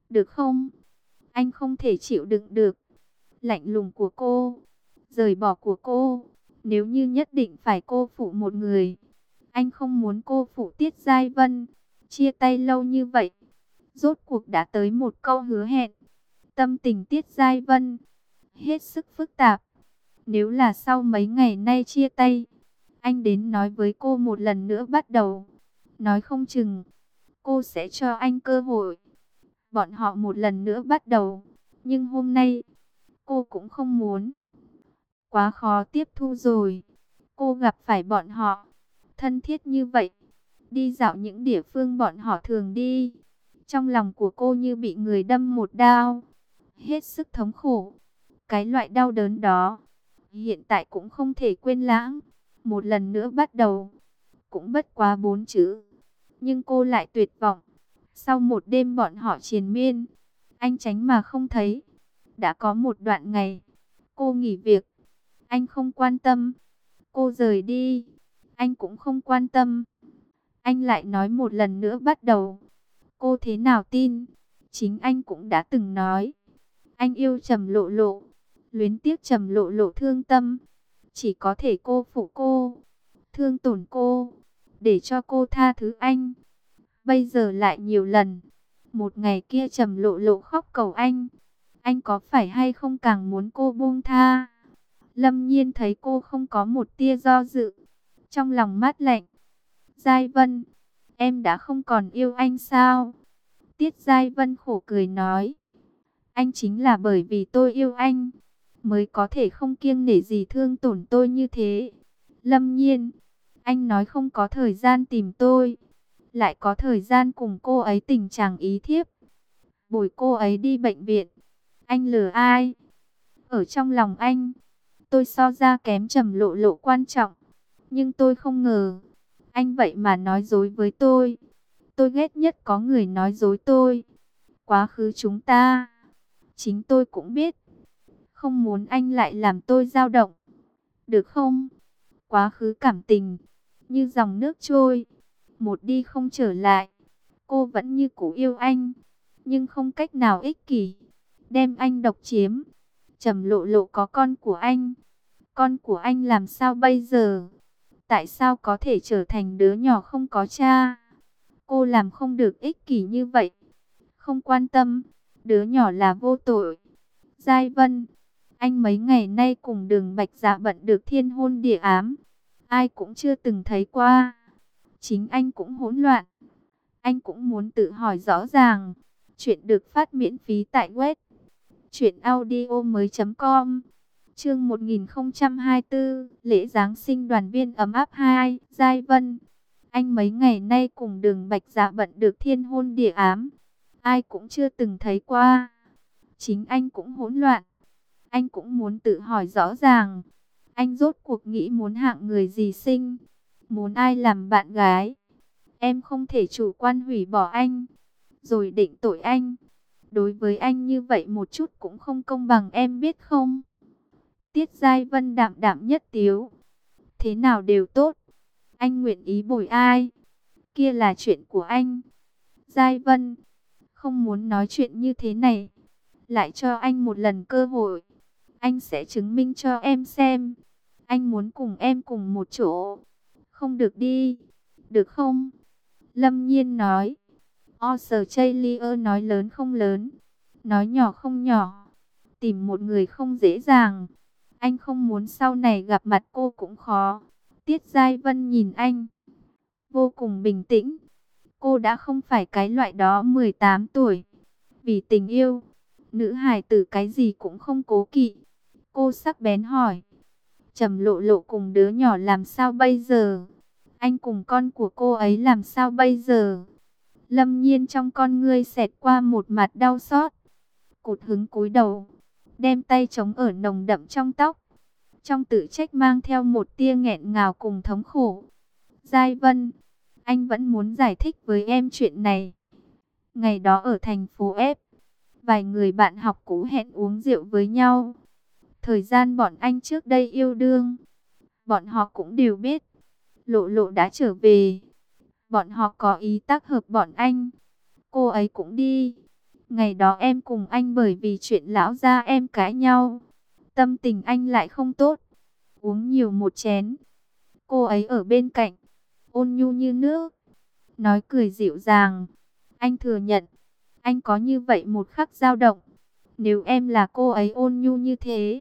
được không? Anh không thể chịu đựng được lạnh lùng của cô, rời bỏ của cô. Nếu như nhất định phải cô phụ một người, anh không muốn cô phụ Tiết Giai Vân. Chia tay lâu như vậy, rốt cuộc đã tới một câu hứa hẹn. Tâm tình Tiết Giai Vân hết sức phức tạp. Nếu là sau mấy ngày nay chia tay, anh đến nói với cô một lần nữa bắt đầu, nói không chừng cô sẽ cho anh cơ hội. Bọn họ một lần nữa bắt đầu. Nhưng hôm nay, cô cũng không muốn. Quá khó tiếp thu rồi. Cô gặp phải bọn họ, thân thiết như vậy. Đi dạo những địa phương bọn họ thường đi. Trong lòng của cô như bị người đâm một đao. Hết sức thống khổ. Cái loại đau đớn đó, hiện tại cũng không thể quên lãng. Một lần nữa bắt đầu, cũng bất quá 4 chữ. Nhưng cô lại tuyệt vọng. Sau một đêm bọn họ triền miên, anh tránh mà không thấy. Đã có một đoạn ngày, cô nghỉ việc, anh không quan tâm. Cô rời đi, anh cũng không quan tâm. Anh lại nói một lần nữa bắt đầu. Cô thế nào tin? Chính anh cũng đã từng nói. Anh yêu Trầm Lộ Lộ, luyến tiếc Trầm Lộ Lộ thương tâm. Chỉ có thể cô phụ cô, thương tổn cô, để cho cô tha thứ anh. Bây giờ lại nhiều lần. Một ngày kia Trầm Lộ Lộ khóc cầu anh có phải hay không càng muốn cô buông tha? Lâm Nhiên thấy cô không có một tia do dự, trong lòng mát lạnh. Giai Vân, em đã không còn yêu anh sao? Tiết Giai Vân khổ cười nói. Anh chính là bởi vì tôi yêu anh, mới có thể không kiêng nể gì thương tổn tôi như thế. Lâm Nhiên, anh nói không có thời gian tìm tôi, lại có thời gian cùng cô ấy tình trạng ý thiếp, bồi cô ấy đi bệnh viện. Anh lừa ai? Ở trong lòng anh, tôi so ra kém Trầm Lộ Lộ quan trọng. Nhưng tôi không ngờ, anh vậy mà nói dối với tôi. Tôi ghét nhất có người nói dối tôi. Quá khứ chúng ta, chính tôi cũng biết. Không muốn anh lại làm tôi dao động. Được không? Quá khứ cảm tình, như dòng nước trôi, một đi không trở lại. Cô vẫn như cũ yêu anh, nhưng không cách nào ích kỷ, đem anh độc chiếm. Trầm Lộ Lộ có con của anh làm sao bây giờ? Tại sao có thể trở thành đứa nhỏ không có cha? Cô làm không được ích kỷ như vậy, không quan tâm, đứa nhỏ là vô tội. Giai Vân, anh mấy ngày nay cùng Đường Bạch Dạ bận được thiên hôn địa ám, ai cũng chưa từng thấy qua. Chính anh cũng hỗn loạn, anh cũng muốn tự hỏi rõ ràng. Chuyện được phát miễn phí tại web truyệnaudiomoi.com. Chương 1024, lễ Giáng sinh đoàn viên ấm áp 2, Giai Vân. Anh mấy ngày nay cùng Đường Bạch Dạ bận được thiên hôn địa ám, ai cũng chưa từng thấy qua. Chính anh cũng hỗn loạn, anh cũng muốn tự hỏi rõ ràng. Anh rốt cuộc nghĩ muốn hạng người gì sinh, muốn ai làm bạn gái. Em không thể chủ quan hủy bỏ anh, rồi định tội anh. Đối với anh như vậy một chút cũng không công bằng, em biết không? Tiết Giai Vân đạm đạm nhất tiếu. Thế nào đều tốt. Anh nguyện ý bồi ai, kia là chuyện của anh. Giai Vân, không muốn nói chuyện như thế này. Lại cho anh một lần cơ hội. Anh sẽ chứng minh cho em xem. Anh muốn cùng em cùng một chỗ. Không được đi, được không? Lâm Nhiên nói. Australia nói lớn không lớn, nói nhỏ không nhỏ. Tìm một người không dễ dàng. Anh không muốn sau này gặp mặt cô cũng khó. Tiết Giai Vân nhìn anh, vô cùng bình tĩnh. Cô đã không phải cái loại đó 18 tuổi. Vì tình yêu, nữ hài tử cái gì cũng không cố kỵ. Cô sắc bén hỏi. Trầm Lộ Lộ cùng đứa nhỏ làm sao bây giờ? Anh cùng con của cô ấy làm sao bây giờ? Lâm Nhiên trong con ngươi xẹt qua một mặt đau xót. Cụt hứng cúi đầu, đem tay chống ở nồng đậm trong tóc. Trong tự trách mang theo một tia nghẹn ngào cùng thống khổ. Giai Vân, anh vẫn muốn giải thích với em chuyện này. Ngày đó ở thành phố F, vài người bạn học cũ hẹn uống rượu với nhau. Thời gian bọn anh trước đây yêu đương, bọn họ cũng đều biết. Lộ Lộ đã trở về, bọn họ có ý tác hợp bọn anh. Cô ấy cũng đi. Ngày đó em cùng anh bởi vì chuyện lão gia em cãi nhau. Tâm tình anh lại không tốt. Uống nhiều một chén. Cô ấy ở bên cạnh, ôn nhu như nước, nói cười dịu dàng. Anh thừa nhận, anh có như vậy một khắc dao động. Nếu em là cô ấy ôn nhu như thế,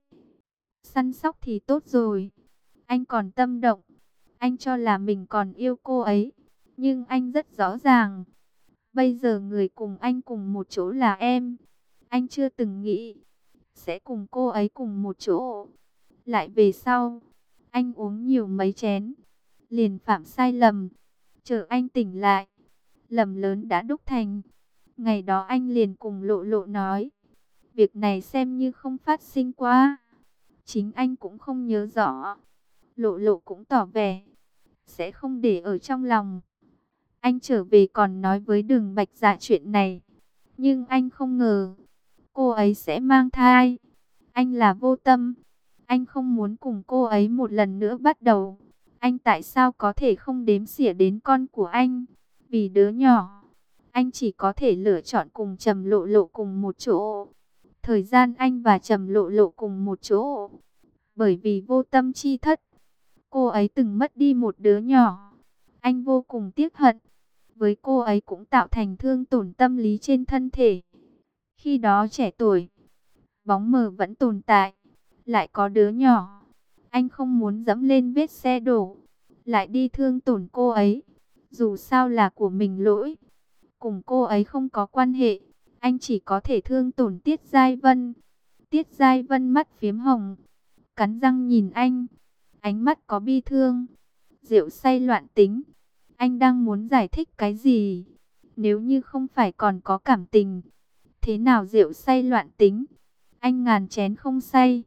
săn sóc thì tốt rồi. Anh còn tâm động, anh cho là mình còn yêu cô ấy. Nhưng anh rất rõ ràng, bây giờ người cùng anh cùng một chỗ là em. Anh chưa từng nghĩ sẽ cùng cô ấy cùng một chỗ. Lại về sau, anh uống nhiều mấy chén, liền phạm sai lầm. Chờ anh tỉnh lại, lầm lớn đã đúc thành. Ngày đó anh liền cùng Lộ Lộ nói, việc này xem như không phát sinh qua. Chính anh cũng không nhớ rõ. Lộ Lộ cũng tỏ vẻ sẽ không để ở trong lòng. Anh trở về còn nói với Đường Bạch Dạ chuyện này. Nhưng anh không ngờ cô ấy sẽ mang thai. Anh là vô tâm. Anh không muốn cùng cô ấy một lần nữa bắt đầu. Anh tại sao có thể không đếm xỉa đến con của anh? Vì đứa nhỏ, anh chỉ có thể lựa chọn cùng Trầm Lộ Lộ cùng một chỗ. Thời gian anh và Trầm Lộ Lộ cùng một chỗ. Bởi vì vô tâm chi thất, cô ấy từng mất đi một đứa nhỏ. Anh vô cùng tiếc hận. Với cô ấy cũng tạo thành thương tổn tâm lý trên thân thể. Khi đó trẻ tuổi, bóng mờ vẫn tồn tại. Lại có đứa nhỏ. Anh không muốn dẫm lên vết xe đổ, lại đi thương tổn cô ấy. Dù sao là của mình lỗi, cùng cô ấy không có quan hệ. Anh chỉ có thể thương tổn Tiết Giai Vân. Tiết Giai Vân mắt phiếm hồng, cắn răng nhìn anh. Ánh mắt có bi thương. Rượu say loạn tính. Anh đang muốn giải thích cái gì? Nếu như không phải còn có cảm tình, thế nào rượu say loạn tính? Anh ngàn chén không say,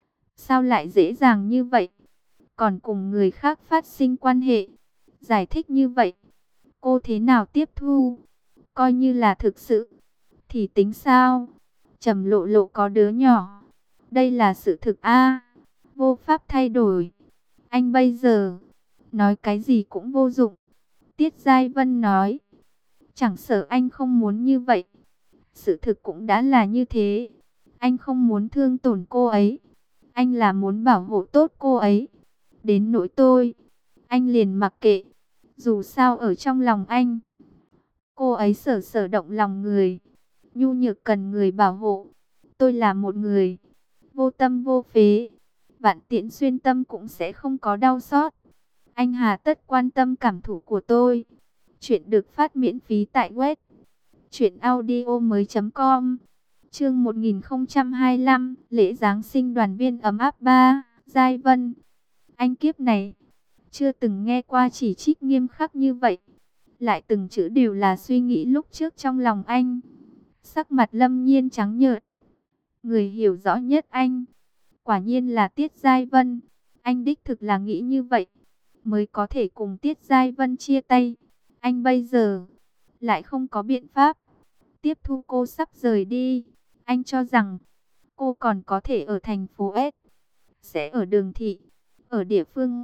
sao lại dễ dàng như vậy? Còn cùng người khác phát sinh quan hệ, giải thích như vậy, cô thế nào tiếp thu? Coi như là thực sự, thì tính sao? Trầm Lộ Lộ có đứa nhỏ, đây là sự thực a, vô pháp thay đổi. Anh bây giờ, nói cái gì cũng vô dụng. Tiết Giai Vân nói, chẳng sợ anh không muốn như vậy. Sự thực cũng đã là như thế. Anh không muốn thương tổn cô ấy. Anh là muốn bảo hộ tốt cô ấy. Đến nỗi tôi, anh liền mặc kệ. Dù sao ở trong lòng anh, cô ấy sở sở động lòng người. Nhu nhược cần người bảo hộ. Tôi là một người vô tâm vô phế. Vạn tiễn xuyên tâm cũng sẽ không có đau xót. Anh hà tất quan tâm cảm thụ của tôi. Chuyện được phát miễn phí tại web truyệnaudiomoi.com. Chương 1025, lễ Giáng sinh đoàn viên ấm áp 3, Giai Vân. Anh kiếp này chưa từng nghe qua chỉ trích nghiêm khắc như vậy. Lại từng chữ đều là suy nghĩ lúc trước trong lòng anh. Sắc mặt Lâm Nhiên trắng nhợt. Người hiểu rõ nhất anh, quả nhiên là Tiết Giai Vân. Anh đích thực là nghĩ như vậy, mới có thể cùng Tiết Giai Vân chia tay. Anh bây giờ lại không có biện pháp tiếp thu cô sắp rời đi. Anh cho rằng cô còn có thể ở thành phố S, sẽ ở Đường Thị, ở địa phương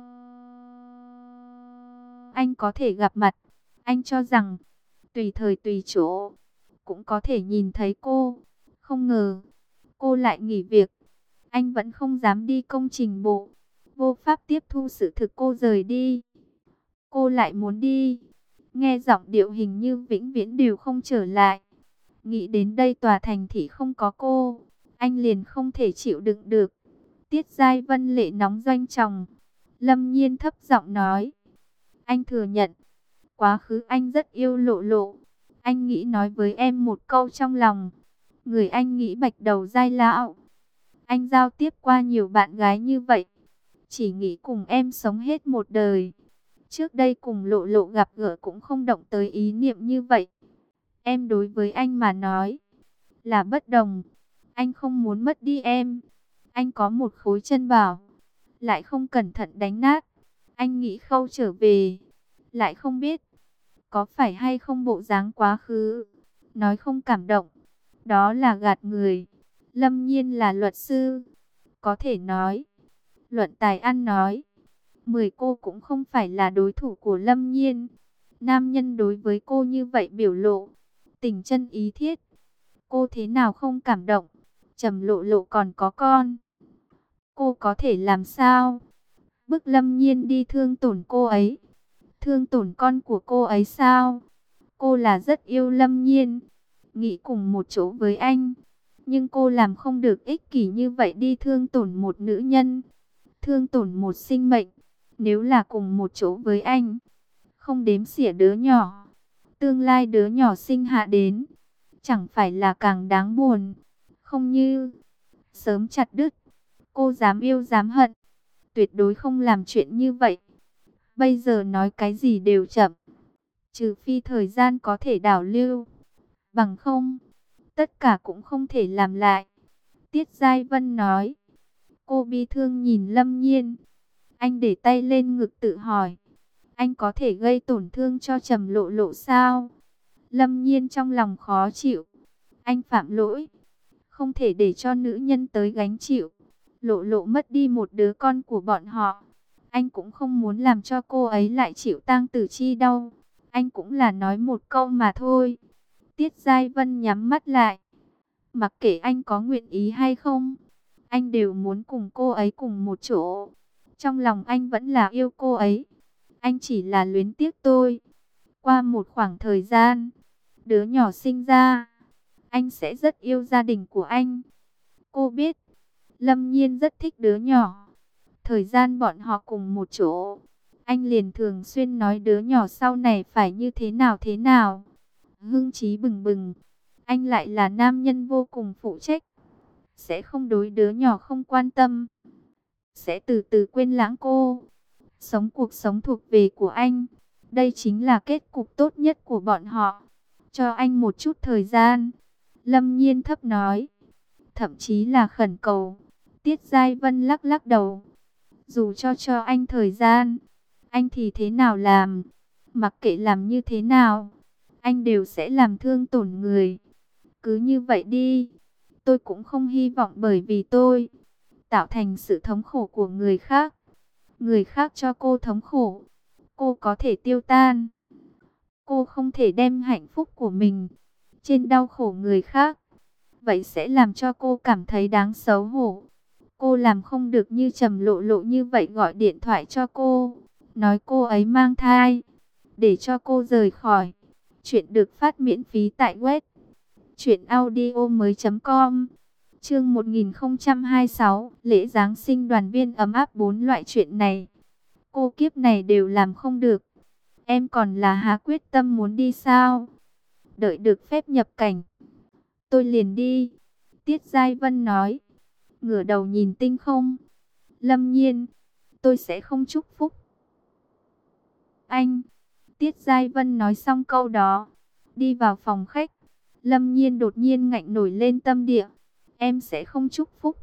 anh có thể gặp mặt. Anh cho rằng tùy thời tùy chỗ cũng có thể nhìn thấy cô. Không ngờ cô lại nghỉ việc. Anh vẫn không dám đi công trình bộ, vô pháp tiếp thu sự thực cô rời đi. Cô lại muốn đi. Nghe giọng điệu hình như vĩnh viễn đều không trở lại. Nghĩ đến đây tòa thành thị không có cô, anh liền không thể chịu đựng được. Tiết Giai Vân lệ nóng doanh tròng. Lâm Nhiên thấp giọng nói, anh thừa nhận, quá khứ anh rất yêu Lộ Lộ. Anh nghĩ nói với em một câu trong lòng. Người anh nghĩ bạch đầu dai lão. Anh giao tiếp qua nhiều bạn gái như vậy, chỉ nghĩ cùng em sống hết một đời. Trước đây cùng Lộ Lộ gặp gỡ cũng không động tới ý niệm như vậy. Em đối với anh mà nói là bất đồng. Anh không muốn mất đi em. Anh có một khối chân bảo, lại không cẩn thận đánh nát. Anh nghĩ Khâu trở về, lại không biết có phải hay không bộ dáng quá khứ. Nói không cảm động, đó là gạt người. Lâm Nhiên là luật sư, có thể nói, luận tài ăn nói, 10 cô cũng không phải là đối thủ của Lâm Nhiên. Nam nhân đối với cô như vậy biểu lộ tình chân ý thiết, Cô thế nào không cảm động? Trầm Lộ Lộ còn có con. Cô có thể làm sao? Bức Lâm Nhiên đi thương tổn cô ấy. Thương tổn con của cô ấy sao? Cô là rất yêu Lâm Nhiên, nghĩ cùng một chỗ với anh. Nhưng cô làm không được ích kỷ như vậy đi thương tổn một nữ nhân, thương tổn một sinh mệnh. Nếu là cùng một chỗ với anh, không đếm xỉa đứa nhỏ, tương lai đứa nhỏ sinh hạ đến, chẳng phải là càng đáng buồn. Không như sớm chặt đứt. Cô dám yêu dám hận, tuyệt đối không làm chuyện như vậy. Bây giờ nói cái gì đều chậm, trừ phi thời gian có thể đảo lưu, bằng không, tất cả cũng không thể làm lại. Tiết Giai Vân nói. Cô bi thương nhìn Lâm Nhiên. Anh để tay lên ngực tự hỏi, anh có thể gây tổn thương cho Trầm Lộ Lộ sao? Lâm Nhiên trong lòng khó chịu. Anh phạm lỗi, không thể để cho nữ nhân tới gánh chịu. Lộ Lộ mất đi một đứa con của bọn họ, anh cũng không muốn làm cho cô ấy lại chịu tang tử chi đau. Anh cũng là nói một câu mà thôi. Tiết Giai Vân nhắm mắt lại. Mặc kệ anh có nguyện ý hay không, anh đều muốn cùng cô ấy cùng một chỗ. Trong lòng anh vẫn là yêu cô ấy. Anh chỉ là luyến tiếc tôi. Qua một khoảng thời gian, đứa nhỏ sinh ra, anh sẽ rất yêu gia đình của anh. Cô biết, Lâm Nhiên rất thích đứa nhỏ. Thời gian bọn họ cùng một chỗ, anh liền thường xuyên nói đứa nhỏ sau này phải như thế nào thế nào. Hưng trí bừng bừng. Anh lại là nam nhân vô cùng phụ trách, sẽ không đối đứa nhỏ không quan tâm, sẽ từ từ quên lãng cô, sống cuộc sống thuộc về của anh. Đây chính là kết cục tốt nhất của bọn họ. Cho anh một chút thời gian. Lâm Nhiên thấp nói, thậm chí là khẩn cầu. Tiết Giai Vân lắc lắc đầu. Dù cho anh thời gian, anh thì thế nào làm? Mặc kệ làm như thế nào, anh đều sẽ làm thương tổn người. Cứ như vậy đi. Tôi cũng không hy vọng bởi vì tôi tạo thành sự thống khổ của người khác. Người khác cho cô thống khổ, cô có thể tiêu tan. Cô không thể đem hạnh phúc của mình trên đau khổ người khác. Vậy sẽ làm cho cô cảm thấy đáng xấu hổ. Cô làm không được như Trầm Lộ Lộ như vậy, gọi điện thoại cho cô, nói cô ấy mang thai, để cho cô rời khỏi. Chuyện được phát miễn phí tại web truyệnaudiomoi.com. Chương 1026, lễ Giáng sinh đoàn viên ấm áp. 4 loại chuyện này, cô kiếp này đều làm không được. Em còn là há quyết tâm muốn đi sao? Đợi được phép nhập cảnh, tôi liền đi. Tiết Giai Vân nói, ngửa đầu nhìn tinh không. Lâm Nhiên, tôi sẽ không chúc phúc anh. Tiết Giai Vân nói xong câu đó, đi vào phòng khách. Lâm Nhiên đột nhiên ngạnh nổi lên tâm địa. Em sẽ không chúc phúc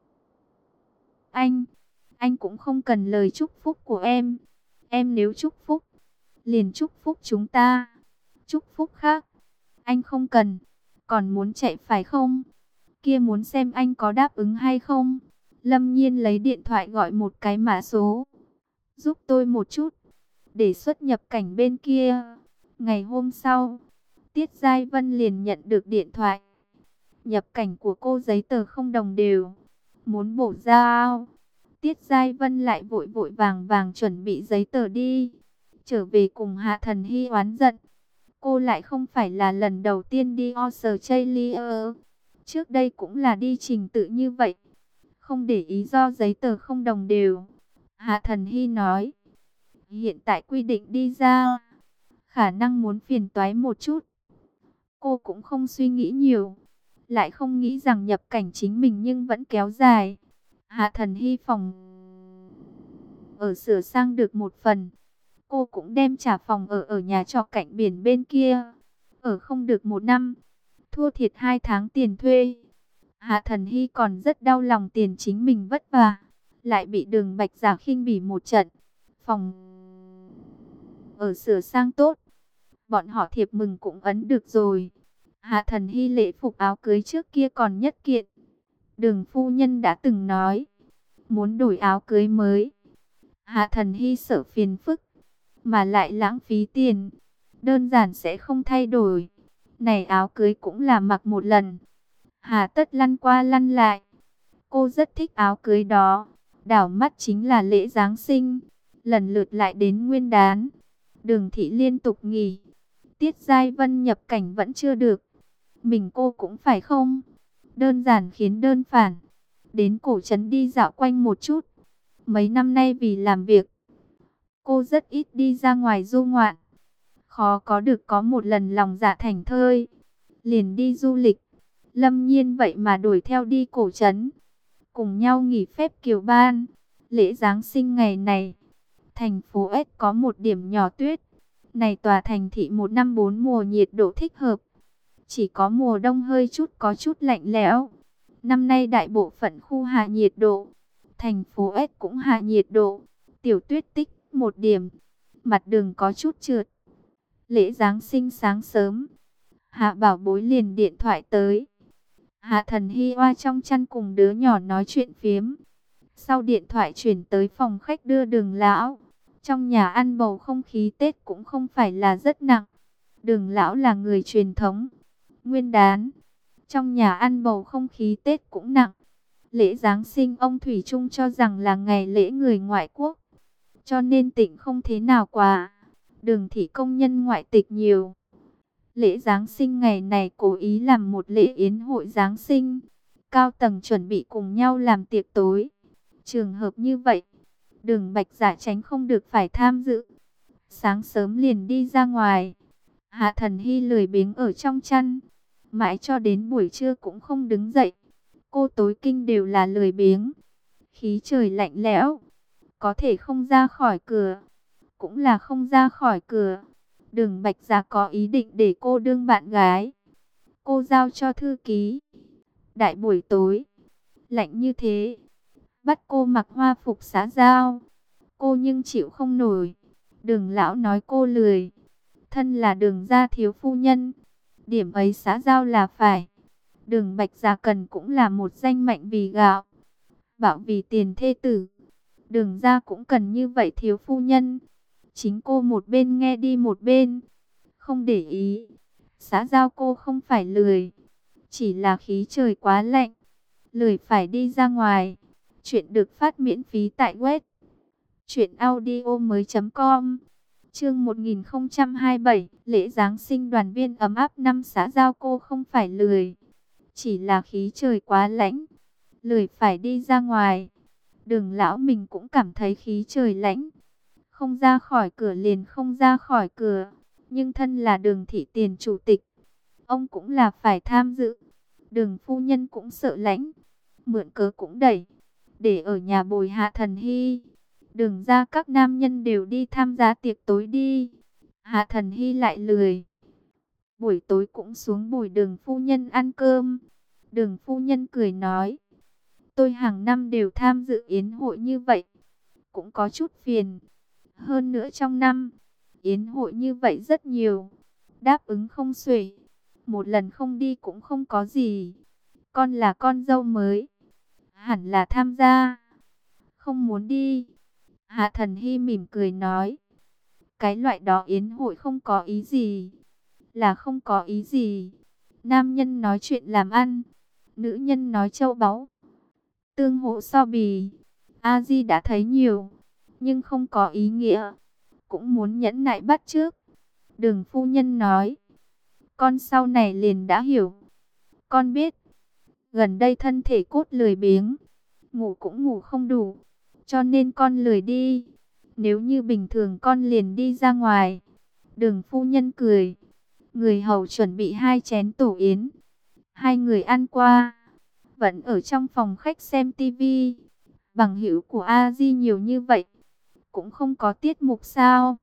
anh cũng không cần lời chúc phúc của em. Em nếu chúc phúc, liền chúc phúc chúng ta. Chúc phúc khác, anh không cần. Còn muốn chạy phải không? Kia muốn xem anh có đáp ứng hay không? Lâm Nhiên lấy điện thoại gọi một cái mã số. Giúp tôi một chút, để xuất nhập cảnh bên kia. Ngày hôm sau, Tiết Giai Vân liền nhận được điện thoại. Nhập cảnh của cô giấy tờ không đồng đều, muốn bổ giao. Tiết Giai Vân lại vội vội vàng vàng chuẩn bị giấy tờ đi. Trở về cùng Hạ Thần Hy oán giận. Cô lại không phải là lần đầu tiên đi Australia. Trước đây cũng là đi trình tự như vậy, không để ý do giấy tờ không đồng đều. Hạ Thần Hy nói, hiện tại quy định đi ra, khả năng muốn phiền toái một chút. Cô cũng không suy nghĩ nhiều, lại không nghĩ rằng nhập cảnh chính mình nhưng vẫn kéo dài. Hạ Thần Hy phòng ở sửa sang được một phần, cô cũng đem trả phòng ở nhà trọ cạnh biển bên kia. Ở không được 1 năm, thua thiệt 2 tháng tiền thuê. Hạ Thần Hy còn rất đau lòng tiền chính mình vất vả, lại bị Đường Bạch giả khinh bỉ một trận. Phòng ở sửa sang tốt, bọn họ thiệp mừng cũng ấn được rồi. Hạ Thần Hy lễ phục áo cưới trước kia còn nhất kiện. Đường phu nhân đã từng nói, muốn đổi áo cưới mới. Hạ Thần Hy sợ phiền phức, mà lại lãng phí tiền, đơn giản sẽ không thay đổi. Này áo cưới cũng là mặc một lần, hà tất lăn qua lăn lại. Cô rất thích áo cưới đó. Đảo mắt chính là lễ Giáng sinh, lần lượt lại đến Nguyên đán. Đường Thị liên tục nghỉ. Tiết Giai Vân nhập cảnh vẫn chưa được. Mình cô cũng phải không? Đơn giản khiến đơn phản. Đến cổ trấn đi dạo quanh một chút. Mấy năm nay vì làm việc, cô rất ít đi ra ngoài du ngoạn. Khó có được có một lần lòng dạ thảnh thơi, liền đi du lịch. Lâm Nhiên vậy mà đuổi theo đi cổ trấn, cùng nhau nghỉ phép Kiều Ban. Lễ Giáng sinh ngày này, thành phố S có một điểm nhỏ tuyết. Này tòa thành thị một năm bốn mùa nhiệt độ thích hợp. Chỉ có mùa đông hơi chút có chút lạnh lẽo. Năm nay đại bộ phận khu hạ nhiệt độ. Thành phố S cũng hạ nhiệt độ. Tiểu tuyết tích một điểm. Mặt đường có chút trượt. Lễ Giáng sinh sáng sớm, Hạ Bảo Bối liền điện thoại tới. Hạ Thần Hy oa trong chăn cùng đứa nhỏ nói chuyện phiếm. Sau điện thoại chuyển tới phòng khách đưa Đường lão. Trong nhà ăn bầu không khí Tết cũng không phải là rất nặng. Đường lão là người truyền thống. Nguyên đán, trong nhà ăn bầu không khí Tết cũng nặng. Lễ Giáng sinh ông Thủy Trung cho rằng là ngày lễ người ngoại quốc, cho nên tỉnh không thế nào quá. Đường Thị công nhân ngoại tịch nhiều. Lễ Giáng sinh ngày này cố ý làm một lễ yến hội Giáng sinh. Cao tầng chuẩn bị cùng nhau làm tiệc tối. Trường hợp như vậy, Đường Bạch Dạ tránh không được phải tham dự. Sáng sớm liền đi ra ngoài. Hạ Thần Hy lười biếng ở trong chăn, mãi cho đến buổi trưa cũng không đứng dậy. Cô tối kinh đều là lười biếng. Khí trời lạnh lẽo, có thể không ra khỏi cửa, cũng là không ra khỏi cửa. Đường Bạch Dạ có ý định để cô đương bạn gái. Cô giao cho thư ký. Đại buổi tối, lạnh như thế, bắt cô mặc hoa phục xã giao. Cô nhưng chịu không nổi. Đường lão nói cô lười. Thân là Đường gia thiếu phu nhân, điểm ấy xã giao là phải. Đường Bạch Dạ cần cũng là một danh mệnh vì gạo, bảo vì tiền thê tử. Đường gia cũng cần như vậy thiếu phu nhân. Chính cô một bên nghe đi một bên không để ý. Xã giao cô không phải lười, chỉ là khí trời quá lạnh, lười phải đi ra ngoài. Chuyện được phát miễn phí tại web truyệnaudiomoi.com. Chương 1027, lễ Giáng sinh đoàn viên ấm áp năm xã giao cô không phải lười, chỉ là khí trời quá lạnh, lười phải đi ra ngoài. Đường lão mình cũng cảm thấy khí trời lạnh, không ra khỏi cửa liền không ra khỏi cửa. Nhưng thân là Đường thị tiền chủ tịch, ông cũng là phải tham dự. Đường phu nhân cũng sợ lạnh, mượn cớ cũng đẩy, để ở nhà bồi Hạ Thần Hy. Đường ra các nam nhân đều đi tham gia tiệc tối đi, Hạ Thần Hy lại lười. Buổi tối cũng xuống bồi Đường phu nhân ăn cơm. Đường phu nhân cười nói, tôi hàng năm đều tham dự yến hội như vậy, cũng có chút phiền. Hơn nữa trong năm, yến hội như vậy rất nhiều, đáp ứng không xuể. Một lần không đi cũng không có gì. Con là con dâu mới, hẳn là tham gia. Không muốn đi. Hạ Thần Hy mỉm cười nói, cái loại đó yến hội không có ý gì. Là không có ý gì. Nam nhân nói chuyện làm ăn, nữ nhân nói châu báu, tương hỗ so bì. A Di đã thấy nhiều, nhưng không có ý nghĩa, cũng muốn nhẫn nại bắt chước. Đường phu nhân nói, con sau này liền đã hiểu. Con biết, gần đây thân thể cốt lười biếng, ngủ cũng ngủ không đủ, cho nên con lười đi. Nếu như bình thường con liền đi ra ngoài. Đường phu nhân cười. Người hầu chuẩn bị 2 chén tổ yến. 2 người ăn qua, vẫn ở trong phòng khách xem tivi. Bằng hữu của A Di nhiều như vậy, cũng không có tiết mục sao?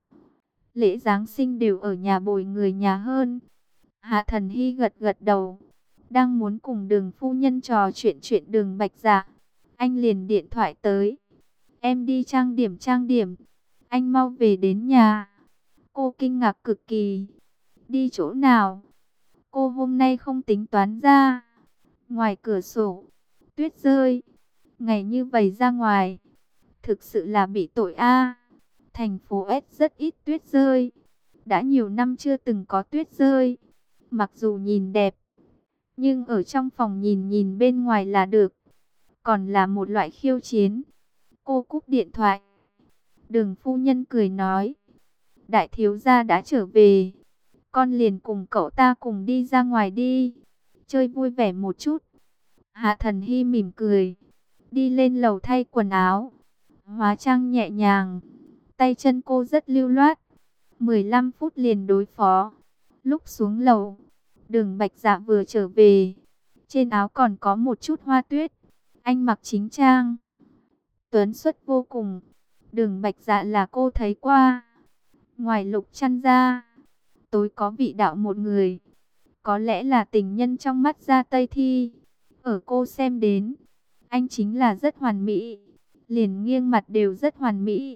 Lễ Giáng sinh đều ở nhà bồi người nhà hơn. Hạ Thần Hy gật gật đầu, đang muốn cùng Đường phu nhân trò chuyện Đường Bạch Dạ, anh liền điện thoại tới. Em đi trang điểm, anh mau về đến nhà. Cô kinh ngạc cực kỳ. Đi chỗ nào? Cô hôm nay không tính toán ra. Ngoài cửa sổ, tuyết rơi. Ngày như vậy ra ngoài, thực sự là bị tội a. Thành phố S rất ít tuyết rơi. Đã nhiều năm chưa từng có tuyết rơi. Mặc dù nhìn đẹp, nhưng ở trong phòng nhìn nhìn bên ngoài là được, còn là một loại khiêu chiến. Cô cúp điện thoại. Đường phu nhân cười nói, đại thiếu gia đã trở về, con liền cùng cậu ta cùng đi ra ngoài đi, chơi vui vẻ một chút. Hạ Thần Hy mỉm cười, đi lên lầu thay quần áo, hóa trang nhẹ nhàng, tay chân cô rất lưu loát, 15 phút liền đối phó. Lúc xuống lầu, Đường Bạch Dạ vừa trở về, trên áo còn có một chút hoa tuyết. Anh mặc chính trang, tuấn xuất vô cùng. Đường Bạch Dạ là cô thấy qua. Ngoài Lục Chăn ra, tối có vị đạo một người, có lẽ là tình nhân trong mắt Gia Tây Thi. Ở cô xem đến, anh chính là rất hoàn mỹ, liền nghiêng mặt đều rất hoàn mỹ.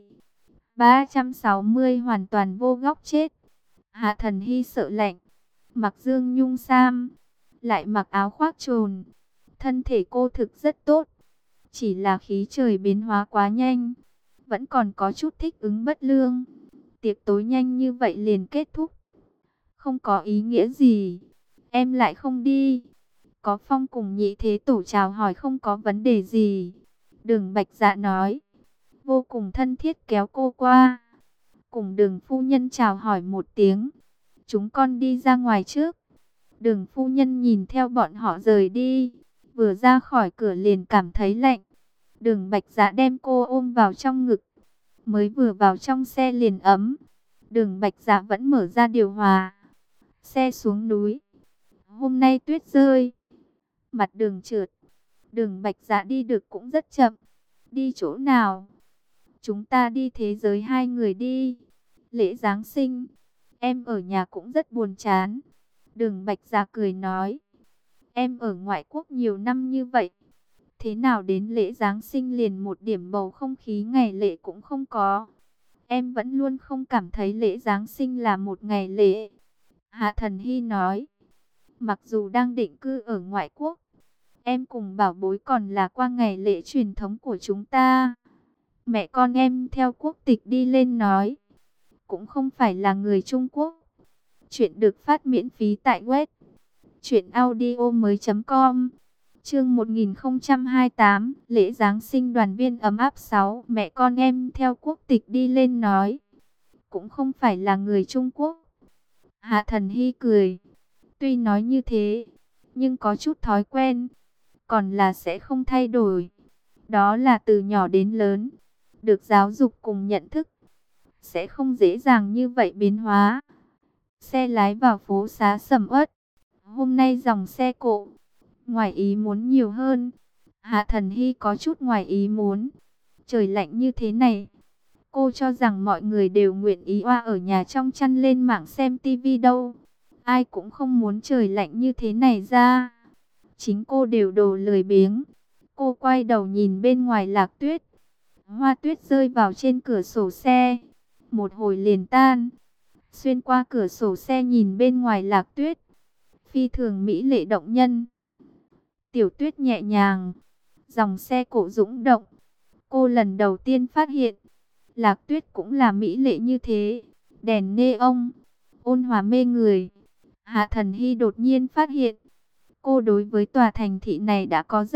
360 hoàn toàn vô góc chết. Hạ Thần Hy sợ lạnh, mặc dương nhung sam, lại mặc áo khoác trồn. Thân thể cô thực rất tốt, chỉ là khí trời biến hóa quá nhanh, vẫn còn có chút thích ứng bất lương. Tiệc tối nhanh như vậy liền kết thúc, không có ý nghĩa gì. Em lại không đi. Có Phong cùng Nhị Thế Tổ chào hỏi không có vấn đề gì. Đường Bạch Dạ nói, vô cùng thân thiết kéo cô qua, cùng Đường phu nhân chào hỏi một tiếng, chúng con đi ra ngoài trước. Đường phu nhân nhìn theo bọn họ rời đi, vừa ra khỏi cửa liền cảm thấy lạnh. Đường Bạch Dạ đem cô ôm vào trong ngực, mới vừa vào trong xe liền ấm. Đường Bạch Dạ vẫn mở ra điều hòa. Xe xuống núi, hôm nay tuyết rơi, mặt đường trượt. Đường Bạch Dạ đi được cũng rất chậm. Đi chỗ nào? Chúng ta đi thế giới hai người đi. Lễ Giáng sinh, em ở nhà cũng rất buồn chán. Đường Bạch Dạ cười nói, em ở ngoại quốc nhiều năm như vậy, thế nào đến lễ Giáng sinh liền một điểm bầu không khí ngày lễ cũng không có. Em vẫn luôn không cảm thấy lễ Giáng sinh là một ngày lễ. Hạ Thần Hy nói, mặc dù đang định cư ở ngoại quốc, em cùng bảo bối còn là qua ngày lễ truyền thống của chúng ta. Mẹ con em theo quốc tịch đi lên nói, cũng không phải là người Trung Quốc. Chuyện được phát miễn phí tại web truyệnaudiomoi.com. Chương 1028, lễ Giáng sinh đoàn viên ấm áp 6. Mẹ con em theo quốc tịch đi lên nói, cũng không phải là người Trung Quốc. Hạ Thần Hy cười, tuy nói như thế, nhưng có chút thói quen, còn là sẽ không thay đổi. Đó là từ nhỏ đến lớn, được giáo dục cùng nhận thức, sẽ không dễ dàng như vậy biến hóa. Xe lái vào phố xá sầm uất. Hôm nay dòng xe cộ, ngoài ý muốn nhiều hơn. Hạ Thần Hy có chút ngoài ý muốn. Trời lạnh như thế này, cô cho rằng mọi người đều nguyện ý oa ở nhà trong chăn lên mạng xem tivi đâu. Ai cũng không muốn trời lạnh như thế này ra. Chính cô đều đồ lười biếng. Cô quay đầu nhìn bên ngoài lạc tuyết. Hoa tuyết rơi vào trên cửa sổ xe, một hồi liền tan. Xuyên qua cửa sổ xe nhìn bên ngoài lạc tuyết, phi thường mỹ lệ động nhân. Tiểu tuyết nhẹ nhàng, dòng xe cộ dũng động. Cô lần đầu tiên phát hiện, lạc tuyết cũng là mỹ lệ như thế. Đèn neon, ôn hòa mê người. Hạ Thần Hy đột nhiên phát hiện, cô đối với tòa thành thị này đã có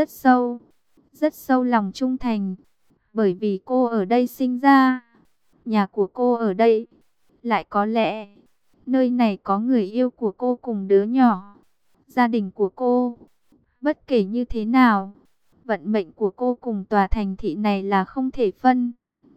rất sâu lòng trung thành. Bởi vì cô ở đây sinh ra, nhà của cô ở đây, lại có lẽ nơi này có người yêu của cô cùng đứa nhỏ, gia đình của cô. Bất kể như thế nào, vận mệnh của cô cùng tòa thành thị này là không thể phân.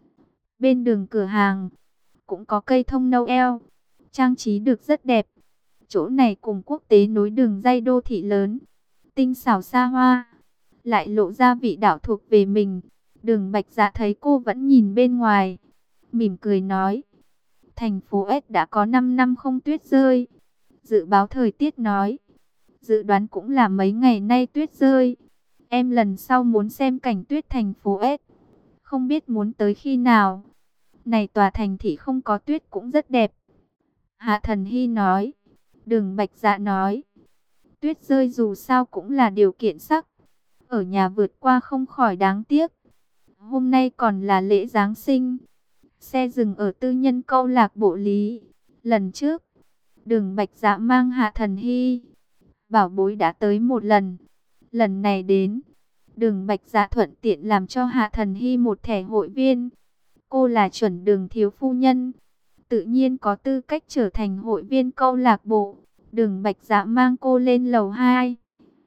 Bên đường cửa hàng cũng có cây thông Noel, trang trí được rất đẹp. Chỗ này cùng quốc tế nối đường ray đô thị lớn, tinh xảo xa hoa, lại lộ ra vị đạo thuộc về mình. Đường Bạch Dạ thấy cô vẫn nhìn bên ngoài, mỉm cười nói, thành phố S đã có 5 năm không tuyết rơi. Dự báo thời tiết nói, dự đoán cũng là mấy ngày nay tuyết rơi. Em lần sau muốn xem cảnh tuyết thành phố S, không biết muốn tới khi nào. Này tòa thành thị không có tuyết cũng rất đẹp. Hạ Thần Hy nói. Đường Bạch Dạ nói, tuyết rơi dù sao cũng là điều kiện sắc, ở nhà vượt qua không khỏi đáng tiếc. Hôm nay còn là lễ Giáng sinh. Xe dừng ở tư nhân câu lạc bộ Lý. Lần trước, Đường Bạch Dạ mang Hạ Thần Hy, bảo bối đã tới một lần. Lần này đến, Đường Bạch Dạ thuận tiện làm cho Hạ Thần Hy một thẻ hội viên. Cô là chuẩn Đường thiếu phu nhân, tự nhiên có tư cách trở thành hội viên câu lạc bộ. Đường Bạch Dạ mang cô lên lầu 2.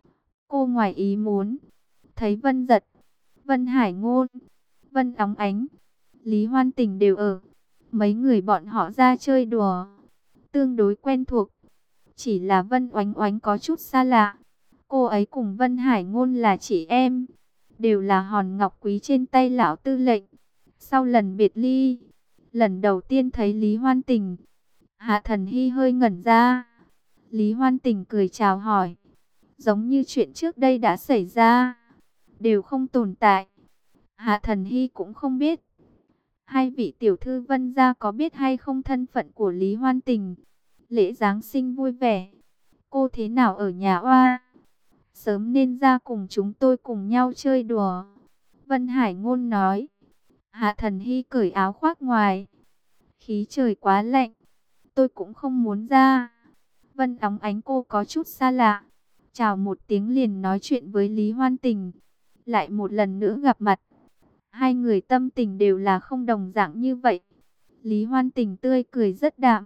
Cô ngoài ý muốn, thấy Vân Giật, Vân Hải Ngôn, Vân Óng Ánh, Lý Hoan Tình đều ở. Mấy người bọn họ ra chơi đùa, tương đối quen thuộc. Chỉ là Vân Oánh Oánh có chút xa lạ. Cô ấy cùng Vân Hải Ngôn là chị em, đều là hòn ngọc quý trên tay lão tư lệnh. Sau lần biệt ly, lần đầu tiên thấy Lý Hoan Tình, Hạ Thần Hy hơi ngẩn ra. Lý Hoan Tình cười chào hỏi, giống như chuyện trước đây đã xảy ra, đều không tồn tại. Hạ Thần Hy cũng không biết, hai vị tiểu thư Vân gia có biết hay không thân phận của Lý Hoan Tình. Lễ Giáng sinh vui vẻ, cô thế nào ở nhà oa? Sớm nên ra cùng chúng tôi cùng nhau chơi đùa. Vân Hải Ngôn nói. Hạ Thần Hy cởi áo khoác ngoài. Khí trời quá lạnh, tôi cũng không muốn ra. Vân Óng Ánh cô có chút xa lạ, chào một tiếng liền nói chuyện với Lý Hoan Tình. Lại một lần nữa gặp mặt, hai người tâm tình đều là không đồng dạng như vậy. Lý Hoan Tình tươi cười rất đạm,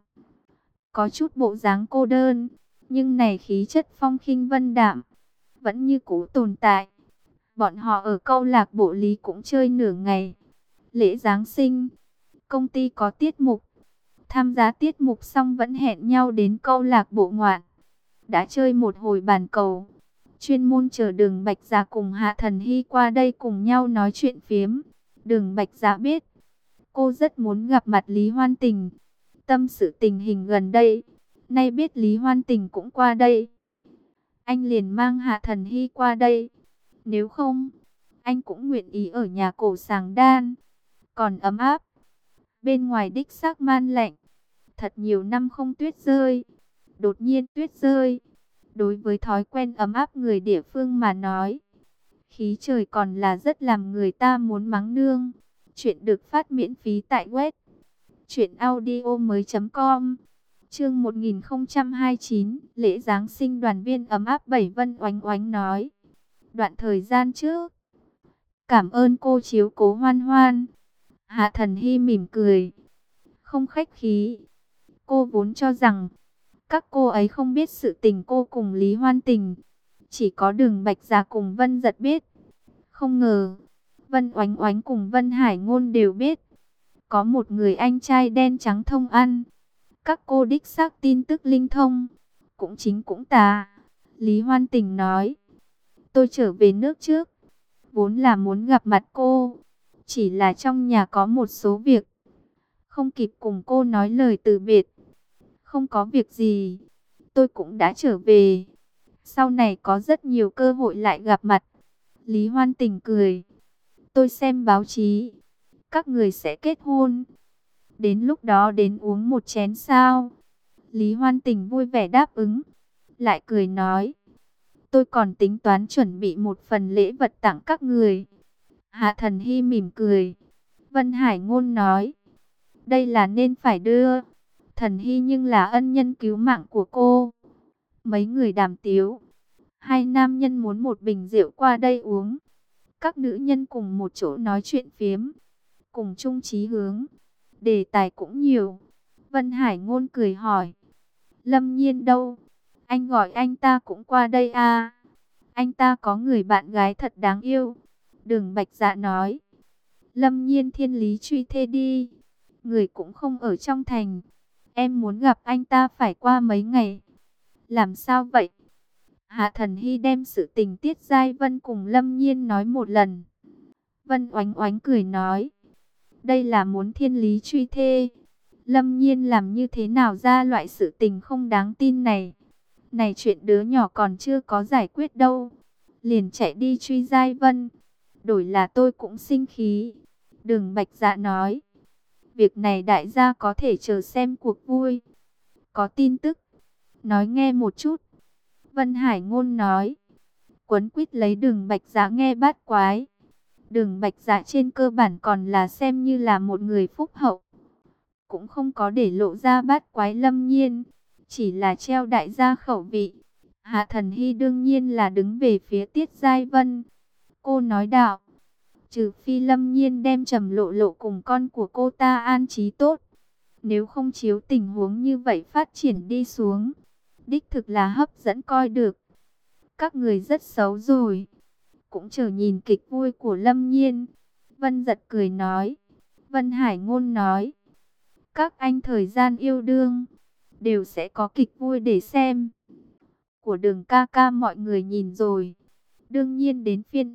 có chút bộ dáng cô đơn, nhưng này khí chất phong khinh vân đạm vẫn như cũ tồn tại. Bọn họ ở câu lạc bộ Lý cũng chơi nửa ngày. Lễ Giáng sinh, công ty có tiết mục, tham gia tiết mục xong vẫn hẹn nhau đến câu lạc bộ ngoạn. Đã chơi một hồi bàn cầu, chuyên môn chờ Đường Bạch Dạ cùng Hạ Thần Hy qua đây cùng nhau nói chuyện phiếm. Đường Bạch Dạ biết, cô rất muốn gặp mặt Lý Hoan Tình, tâm sự tình hình gần đây. Nay biết Lý Hoan Tình cũng qua đây, anh liền mang Hạ Thần Hy qua đây. Nếu không, anh cũng nguyện ý ở nhà cổ Sàng Đan, còn ấm áp. Bên ngoài đích xác man lạnh, thật nhiều năm không tuyết rơi, đột nhiên tuyết rơi. Đối với thói quen ấm áp người địa phương mà nói, khí trời còn là rất làm người ta muốn mắng nương. Chuyện được phát miễn phí tại web truyệnaudiomoi.com. Chương 1029, lễ Giáng sinh đoàn viên ấm áp 7. Vân Oánh Oánh nói. Đoạn thời gian trước, cảm ơn cô chiếu cố Hoan Hoan. Hạ Thần Hy mỉm cười, không khách khí. Cô vốn cho rằng các cô ấy không biết sự tình cô cùng Lý Hoan Tình, chỉ có Đường Bạch Dạ cùng Vân Giật biết. Không ngờ, Vân Oánh Oánh cùng Vân Hải Ngôn đều biết. Có một người anh trai đen trắng thông ăn. Các cô đích xác tin tức linh thông, cũng chính cũng tà. Lý Hoan Tình nói, tôi trở về nước trước, vốn là muốn gặp mặt cô, chỉ là trong nhà có một số việc, không kịp cùng cô nói lời từ biệt. Không có việc gì, tôi cũng đã trở về, sau này có rất nhiều cơ hội lại gặp mặt. Lý Hoan Tình cười, tôi xem báo chí, các người sẽ kết hôn, đến lúc đó đến uống một chén sao? Lý Hoan Tình vui vẻ đáp ứng, lại cười nói, tôi còn tính toán chuẩn bị một phần lễ vật tặng các người. Hạ Thần Hy mỉm cười. Vân Hải Ngôn nói, đây là nên phải đưa. Thần Hy nhưng là ân nhân cứu mạng của cô. Mấy người đàm tiếu, hai nam nhân muốn một bình rượu qua đây uống. Các nữ nhân cùng một chỗ nói chuyện phiếm, cùng chung chí hướng, đề tài cũng nhiều. Vân Hải Ngôn cười hỏi, Lâm Nhiên đâu? Anh gọi anh ta cũng qua đây à? Anh ta có người bạn gái thật đáng yêu. Đường Bạch Dạ nói, Lâm Nhiên thiên lý truy thê đi, người cũng không ở trong thành. Em muốn gặp anh ta phải qua mấy ngày. Làm sao vậy? Hạ Thần Hy đem sự tình tiết Giai Vân cùng Lâm Nhiên nói một lần. Vân Oánh Oánh cười nói, đây là muốn thiên lý truy thê. Lâm Nhiên làm như thế nào ra loại sự tình không đáng tin này? Này chuyện đứa nhỏ còn chưa có giải quyết đâu, liền chạy đi truy Giai Vân. Đổi là tôi cũng sinh khí. Đường Bạch Dạ nói, việc này đại gia có thể chờ xem cuộc vui. Có tin tức, nói nghe một chút. Vân Hải Ngôn nói, quấn quýt lấy Đường Bạch Dạ nghe bát quái. Đường Bạch Dạ trên cơ bản còn là xem như là một người phúc hậu, cũng không có để lộ ra bát quái Lâm Nhiên. chỉ là treo đại gia khẩu vị. Hạ Thần Hy đương nhiên là đứng về phía Tiết Giai Vân. Cô nói đạo, trừ phi Lâm Nhiên đem Trầm Lộ Lộ cùng con của cô ta an trí tốt. Nếu không chiếu tình huống như vậy phát triển đi xuống, đích thực là hấp dẫn coi được. Các người rất xấu rồi. Cũng chờ nhìn kịch vui của Lâm Nhiên. Vân Giật cười nói. Vân Hải Ngôn nói, các anh thời gian yêu đương đều sẽ có kịch vui để xem. Của Đường ca ca mọi người nhìn rồi, đương nhiên đến phiên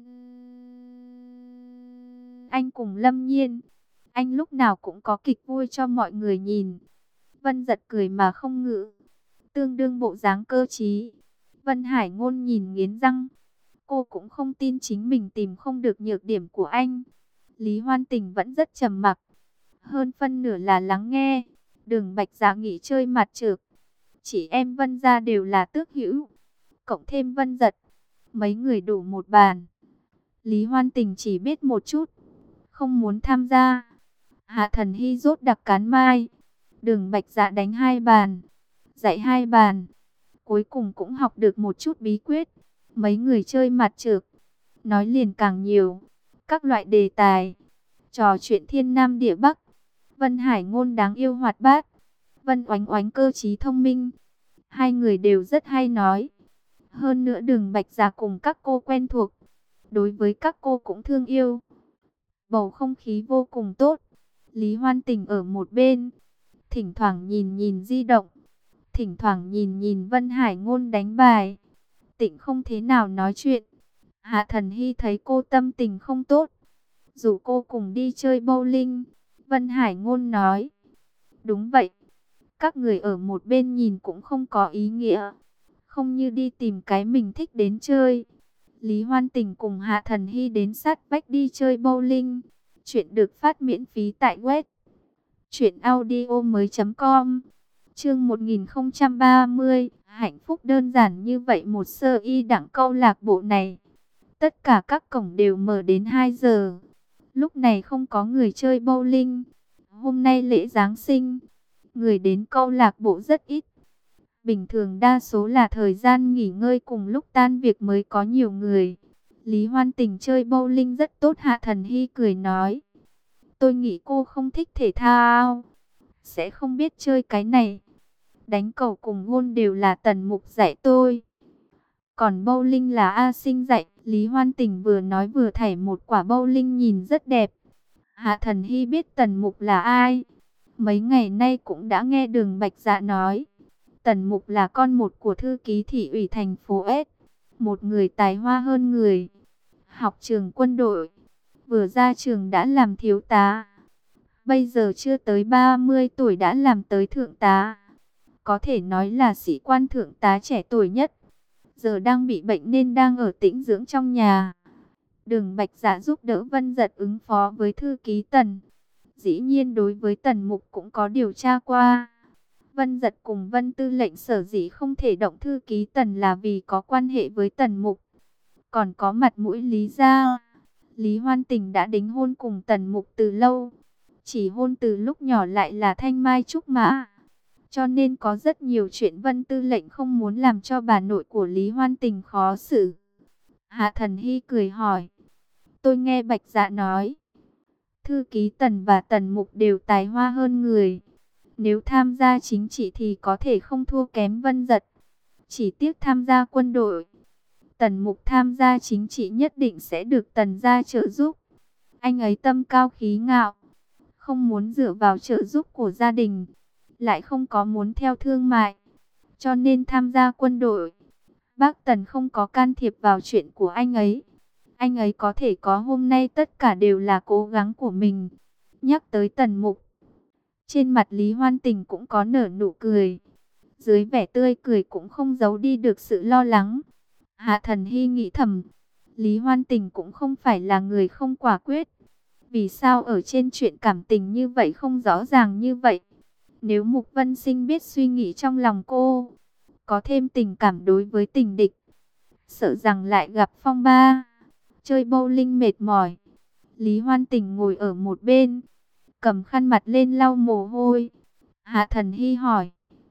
anh cùng Lâm Nhiên. Anh lúc nào cũng có kịch vui cho mọi người nhìn. Vân Giật cười mà không ngữ, tương đương bộ dáng cơ trí. Vân Hải Ngôn nhìn nghiến răng. Cô cũng không tin chính mình tìm không được nhược điểm của anh. Lý Hoan Tình vẫn rất trầm mặc, hơn phân nửa là lắng nghe. Đường Bạch Dạ nghỉ chơi mặt trược. Chị em Vân gia đều là tước hữu, cộng thêm Vân Giật, mấy người đủ một bàn. Lý Hoan Tình chỉ biết một chút, không muốn tham gia. Hạ Thần Hy rốt đặc cán mai. Đường Bạch Dạ đánh 2 bàn, dạy 2 bàn. Cuối cùng cũng học được một chút bí quyết. Mấy người chơi mặt trược, nói liền càng nhiều. Các loại đề tài, trò chuyện thiên nam địa bắc. Vân Hải Ngôn đáng yêu hoạt bát, Vân Oánh Oánh cơ trí thông minh. Hai người đều rất hay nói. Hơn nữa Đường Bạch Dạ cùng các cô quen thuộc, đối với các cô cũng thương yêu. Bầu không khí vô cùng tốt. Lý Hoan Tình ở một bên, thỉnh thoảng nhìn nhìn di động, thỉnh thoảng nhìn nhìn Vân Hải Ngôn đánh bài. Tịnh không thế nào nói chuyện. Hạ Thần Hy thấy cô tâm tình không tốt, rủ cô cùng đi chơi bowling. Vân Hải Ngôn nói, đúng vậy, các người ở một bên nhìn cũng không có ý nghĩa, không như đi tìm cái mình thích đến chơi. Lý Hoan Tình cùng Hạ Thần Hy đến sát vách đi chơi bowling. Chuyện được phát miễn phí tại web truyệnaudiomoi.com. Chương 1030, hạnh phúc đơn giản như vậy một sơ y đẳng câu lạc bộ này. Tất cả các cổng đều mở đến 2 giờ. Lúc này không có người chơi bowling. Hôm nay lễ Giáng sinh, người đến câu lạc bộ rất ít. Bình thường đa số là thời gian nghỉ ngơi cùng lúc tan việc mới có nhiều người. Lý Hoan Tình chơi bowling rất tốt. Hạ Thần Hy cười nói, tôi nghĩ cô không thích thể thao, sẽ không biết chơi cái này. Đánh cầu cùng gôn đều là Tần Mục dạy tôi, còn bowling là A Sinh dạy. Lý Hoan Tình vừa nói vừa thảy một quả bowling nhìn rất đẹp. Hạ Thần Hy biết Tần Mục là ai. Mấy ngày nay cũng đã nghe Đường Bạch Dạ nói. Tần Mục là con một của thư ký thị ủy thành phố S. Một người tài hoa hơn người. Học trường quân đội, vừa ra trường đã làm thiếu tá. Bây giờ chưa tới 30 tuổi đã làm tới thượng tá. Có thể nói là sĩ quan thượng tá trẻ tuổi nhất. Giờ đang bị bệnh nên đang ở tĩnh dưỡng trong nhà. Đường Bạch Dạ giúp đỡ Vân Giật ứng phó với thư ký Tần. Dĩ nhiên đối với Tần Mục cũng có điều tra qua. Vân Giật cùng Vân Tư lệnh sở dĩ không thể động thư ký Tần là vì có quan hệ với Tần Mục. Còn có mặt mũi Lý gia. Lý Hoan Tình đã đính hôn cùng Tần Mục từ lâu. Chỉ hôn từ lúc nhỏ lại là thanh mai trúc mã. Cho nên có rất nhiều chuyện Vân Tư lệnh không muốn làm cho bà nội của Lý Hoan Tình khó xử. Hạ Thần Hy cười hỏi, tôi nghe Bạch Dạ nói, thư ký Tần và Tần Mục đều tài hoa hơn người. Nếu tham gia chính trị thì có thể không thua kém Vân Giật. Chỉ tiếc tham gia quân đội, Tần Mục tham gia chính trị nhất định sẽ được Tần gia trợ giúp. Anh ấy tâm cao khí ngạo, không muốn dựa vào trợ giúp của gia đình, lại không có muốn theo thương mại, cho nên tham gia quân đội. Bác Tần không có can thiệp vào chuyện của anh ấy. Anh ấy có thể có hôm nay tất cả đều là cố gắng của mình. Nhắc tới Tần Mục, trên mặt Lý Hoan Tình cũng có nở nụ cười. Dưới vẻ tươi cười cũng không giấu đi được sự lo lắng. Hạ Thần Hy nghĩ thầm, Lý Hoan Tình cũng không phải là người không quả quyết. Vì sao ở trên chuyện cảm tình như vậy không rõ ràng như vậy? Nếu Mục Vân Sinh biết suy nghĩ trong lòng cô, có thêm tình cảm đối với tình địch, sợ rằng lại gặp phong ba. Chơi bowling mệt mỏi, Lý Hoan Tình ngồi ở một bên, cầm khăn mặt lên lau mồ hôi. Hạ Thần Hy hỏi,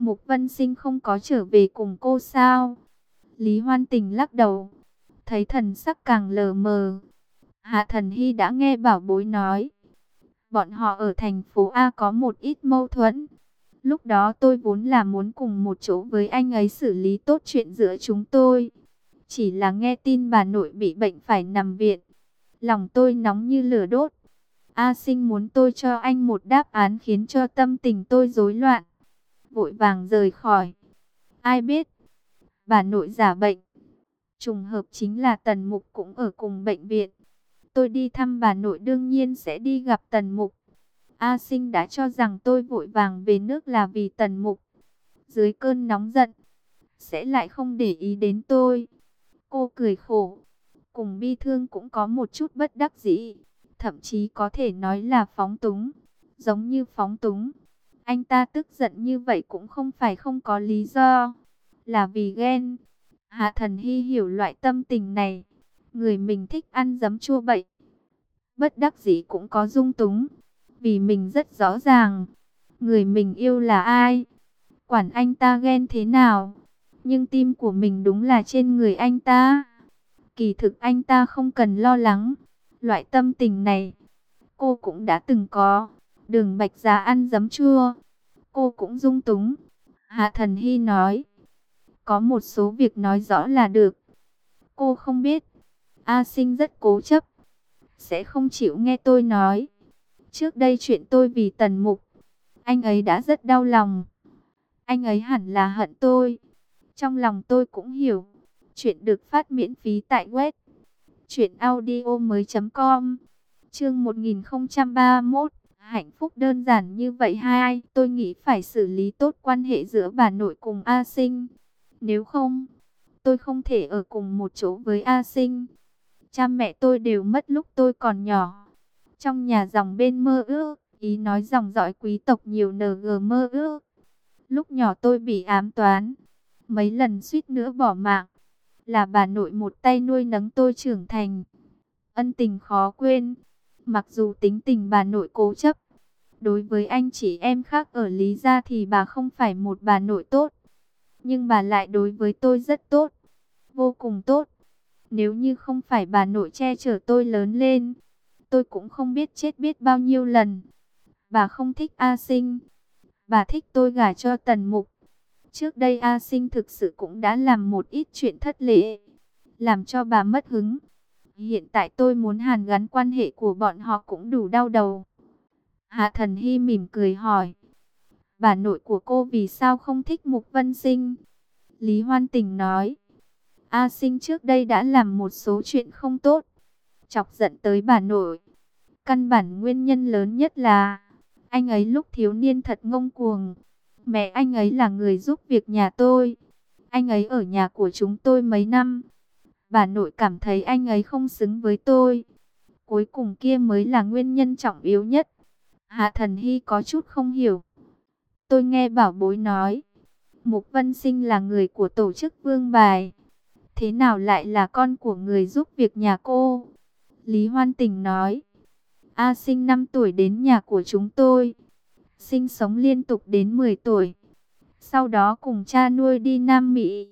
Mục Vân Sinh không có trở về cùng cô sao? Lý Hoan Tình lắc đầu, thấy thần sắc càng lờ mờ. Hạ Thần Hy đã nghe bảo bối nói, bọn họ ở thành phố A có một ít mâu thuẫn. Lúc đó tôi vốn là muốn cùng một chỗ với anh ấy xử lý tốt chuyện giữa chúng tôi. Chỉ là nghe tin bà nội bị bệnh phải nằm viện, lòng tôi nóng như lửa đốt. A Sinh muốn tôi cho anh một đáp án khiến cho tâm tình tôi rối loạn, vội vàng rời khỏi. Ai biết, bà nội giả bệnh. Trùng hợp chính là Tần Mục cũng ở cùng bệnh viện. Tôi đi thăm bà nội đương nhiên sẽ đi gặp Tần Mục. A Sinh đã cho rằng tôi vội vàng về nước là vì Tần Mục. Dưới cơn nóng giận, sẽ lại không để ý đến tôi. Cô cười khổ, cùng bi thương cũng có một chút bất đắc dĩ. Thậm chí có thể nói là phóng túng. Giống như phóng túng. Anh ta tức giận như vậy cũng không phải không có lý do. Là vì ghen. Hạ Thần Hy hiểu loại tâm tình này. Người mình thích ăn giấm chua bậy, bất đắc dĩ cũng có dung túng. Vì mình rất rõ ràng, người mình yêu là ai, quản anh ta ghen thế nào. Nhưng tim của mình đúng là trên người anh ta. Kỳ thực anh ta không cần lo lắng. Loại tâm tình này, cô cũng đã từng có. Đường Bạch già ăn giấm chua, cô cũng dung túng. Hạ Thần Hy nói, có một số việc nói rõ là được. Cô không biết, A Sinh rất cố chấp, sẽ không chịu nghe tôi nói. Trước đây chuyện tôi vì Tần Mục, anh ấy đã rất đau lòng. Anh ấy hẳn là hận tôi. Trong lòng tôi cũng hiểu. Chuyện được phát miễn phí tại web truyệnaudiomoi.com. Chương 1031, hạnh phúc đơn giản như vậy hai. Tôi nghĩ phải xử lý tốt quan hệ giữa bà nội cùng A Sinh. Nếu không, tôi không thể ở cùng một chỗ với A Sinh. Cha mẹ tôi đều mất lúc tôi còn nhỏ. Trong nhà dòng bên mơ ước, ý nói dòng dõi quý tộc nhiều NG mơ ước. Lúc nhỏ tôi bị ám toán, mấy lần suýt nữa bỏ mạng. Là bà nội một tay nuôi nấng tôi trưởng thành. Ân tình khó quên. Mặc dù tính tình bà nội cố chấp, đối với anh chị em khác ở Lý gia thì bà không phải một bà nội tốt. Nhưng bà lại đối với tôi rất tốt, vô cùng tốt. Nếu như không phải bà nội che chở tôi lớn lên, tôi cũng không biết chết biết bao nhiêu lần. Bà không thích A Sinh, bà thích tôi gả cho Tần Mục. Trước đây A Sinh thực sự cũng đã làm một ít chuyện thất lễ, làm cho bà mất hứng. Hiện tại tôi muốn hàn gắn quan hệ của bọn họ cũng đủ đau đầu. Hạ Thần Hy mỉm cười hỏi, bà nội của cô vì sao không thích Mục Vân Sinh? Lý Hoan Tình nói, A Sinh trước đây đã làm một số chuyện không tốt, chọc giận tới bà nội. Căn bản nguyên nhân lớn nhất là anh ấy lúc thiếu niên thật ngông cuồng. Mẹ anh ấy là người giúp việc nhà tôi. Anh ấy ở nhà của chúng tôi mấy năm. Bà nội cảm thấy anh ấy không xứng với tôi. Cuối cùng kia mới là nguyên nhân trọng yếu nhất. Hạ Thần Hy có chút không hiểu. Tôi nghe bảo bối nói, Mục Vân Sinh là người của tổ chức Vương Bài. Thế nào lại là con của người giúp việc nhà cô? Lý Hoan Tình nói, A Sinh 5 tuổi đến nhà của chúng tôi, sinh sống liên tục đến 10 tuổi. Sau đó cùng cha nuôi đi Nam Mỹ,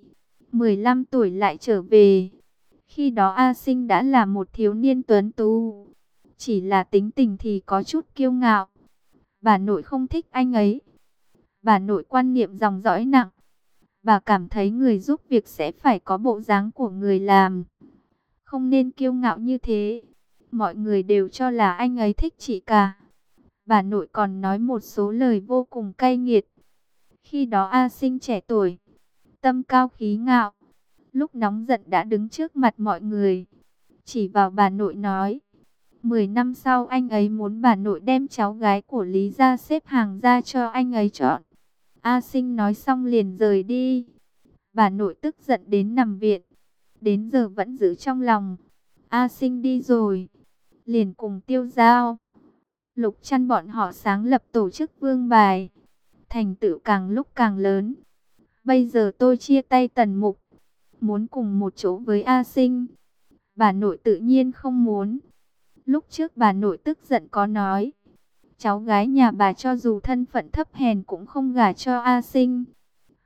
15 tuổi lại trở về. Khi đó A Sinh đã là một thiếu niên tuấn tú, chỉ là tính tình thì có chút kiêu ngạo. Bà nội không thích anh ấy. Bà nội quan niệm dòng dõi nặng. Bà cảm thấy người giúp việc sẽ phải có bộ dáng của người làm, không nên kiêu ngạo như thế. Mọi người đều cho là anh ấy thích chị cả. Bà nội còn nói một số lời vô cùng cay nghiệt. Khi đó A Sinh trẻ tuổi, tâm cao khí ngạo, lúc nóng giận đã đứng trước mặt mọi người, chỉ vào bà nội nói, 10 năm sau anh ấy muốn bà nội đem cháu gái của Lý gia xếp hàng ra cho anh ấy chọn. A Sinh nói xong liền rời đi. Bà nội tức giận đến nằm viện, đến giờ vẫn giữ trong lòng. A Sinh đi rồi, liền cùng Tiêu Giao, Lục Trăn bọn họ sáng lập tổ chức Vương Bài, thành tựu càng lúc càng lớn. Bây giờ tôi chia tay Tần Mục, muốn cùng một chỗ với A Sinh. Bà nội tự nhiên không muốn. Lúc trước bà nội tức giận có nói, cháu gái nhà bà cho dù thân phận thấp hèn cũng không gả cho A Sinh.